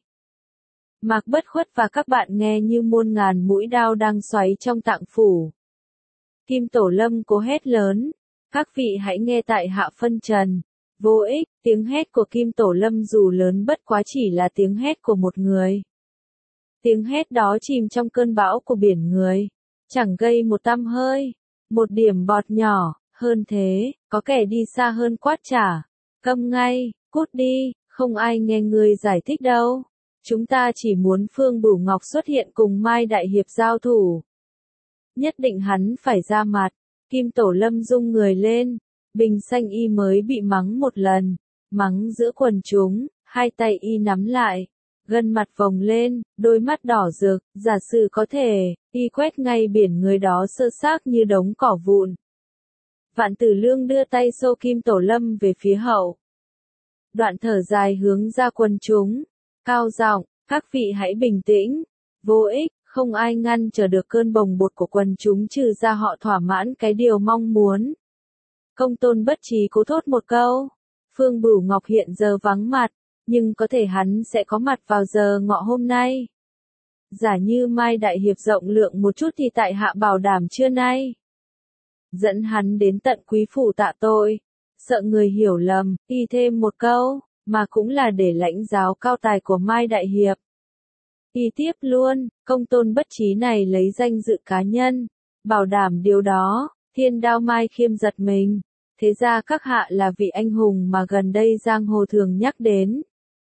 Mạc Bất Khuất và các bạn nghe như muôn ngàn mũi đao đang xoáy trong tạng phủ. Kim Tổ Lâm cố hét lớn. Các vị hãy nghe tại hạ phân trần. Vô ích, tiếng hét của Kim Tổ Lâm dù lớn bất quá chỉ là tiếng hét của một người. Tiếng hét đó chìm trong cơn bão của biển người. Chẳng gây một tăm hơi. Một điểm bọt nhỏ, hơn thế, có kẻ đi xa hơn quát trả. Câm ngay, cút đi, không ai nghe ngươi giải thích đâu. Chúng ta chỉ muốn Phương Bửu Ngọc xuất hiện cùng Mai Đại Hiệp giao thủ. Nhất định hắn phải ra mặt. Kim Tổ Lâm rung người lên. Bình Xanh Y mới bị mắng một lần. Mắng giữa quần chúng, hai tay y nắm lại. Gân mặt phồng lên, đôi mắt đỏ rực, giả sử có thể, y quét ngay biển người đó sơ xác như đống cỏ vụn. Vạn Tử Lương đưa tay xô Kim Tổ Lâm về phía hậu. Đoạn thở dài hướng ra quần chúng. Cao giọng, các vị hãy bình tĩnh. Vô ích, không ai ngăn trở được cơn bồng bột của quần chúng trừ ra họ thỏa mãn cái điều mong muốn. Công Tôn Bất Trí cố thốt một câu. Phương Bửu Ngọc hiện giờ vắng mặt, nhưng có thể hắn sẽ có mặt vào giờ ngọ hôm nay. Giả như Mai Đại Hiệp rộng lượng một chút thì tại hạ bảo đảm trưa nay. Dẫn hắn đến tận quý phủ tạ tội. Sợ người hiểu lầm, y thêm một câu, mà cũng là để lãnh giáo cao tài của Mai Đại Hiệp. Y tiếp luôn, Công Tôn Bất Trí này lấy danh dự cá nhân, bảo đảm điều đó. Thiên Đao Mai Khiêm giật mình. Thế ra các hạ là vị anh hùng mà gần đây giang hồ thường nhắc đến.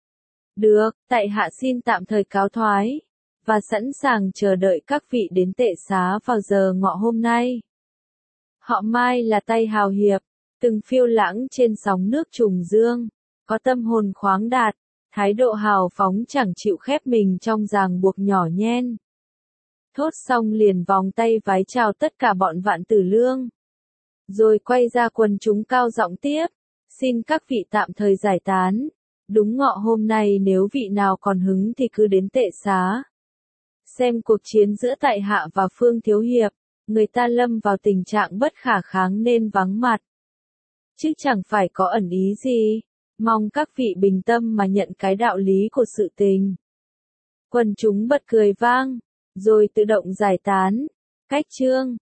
Được, tại hạ xin tạm thời cáo thoái. Và sẵn sàng chờ đợi các vị đến tệ xá vào giờ ngọ hôm nay. Họ Mai là tay hào hiệp, từng phiêu lãng trên sóng nước trùng dương. Có tâm hồn khoáng đạt, thái độ hào phóng chẳng chịu khép mình trong ràng buộc nhỏ nhen. Thốt xong liền vòng tay vái chào tất cả bọn Vạn Tử Lương. Rồi quay ra quần chúng cao giọng tiếp. Xin các vị tạm thời giải tán. Đúng ngọ hôm nay nếu vị nào còn hứng thì cứ đến tệ xá. Xem cuộc chiến giữa tại hạ và Phương Thiếu Hiệp. Người ta lâm vào tình trạng bất khả kháng nên vắng mặt. Chứ chẳng phải có ẩn ý gì. Mong các vị bình tâm mà nhận cái đạo lý của sự tình. Quần chúng bật cười vang. Rồi tự động giải tán. Cách chương.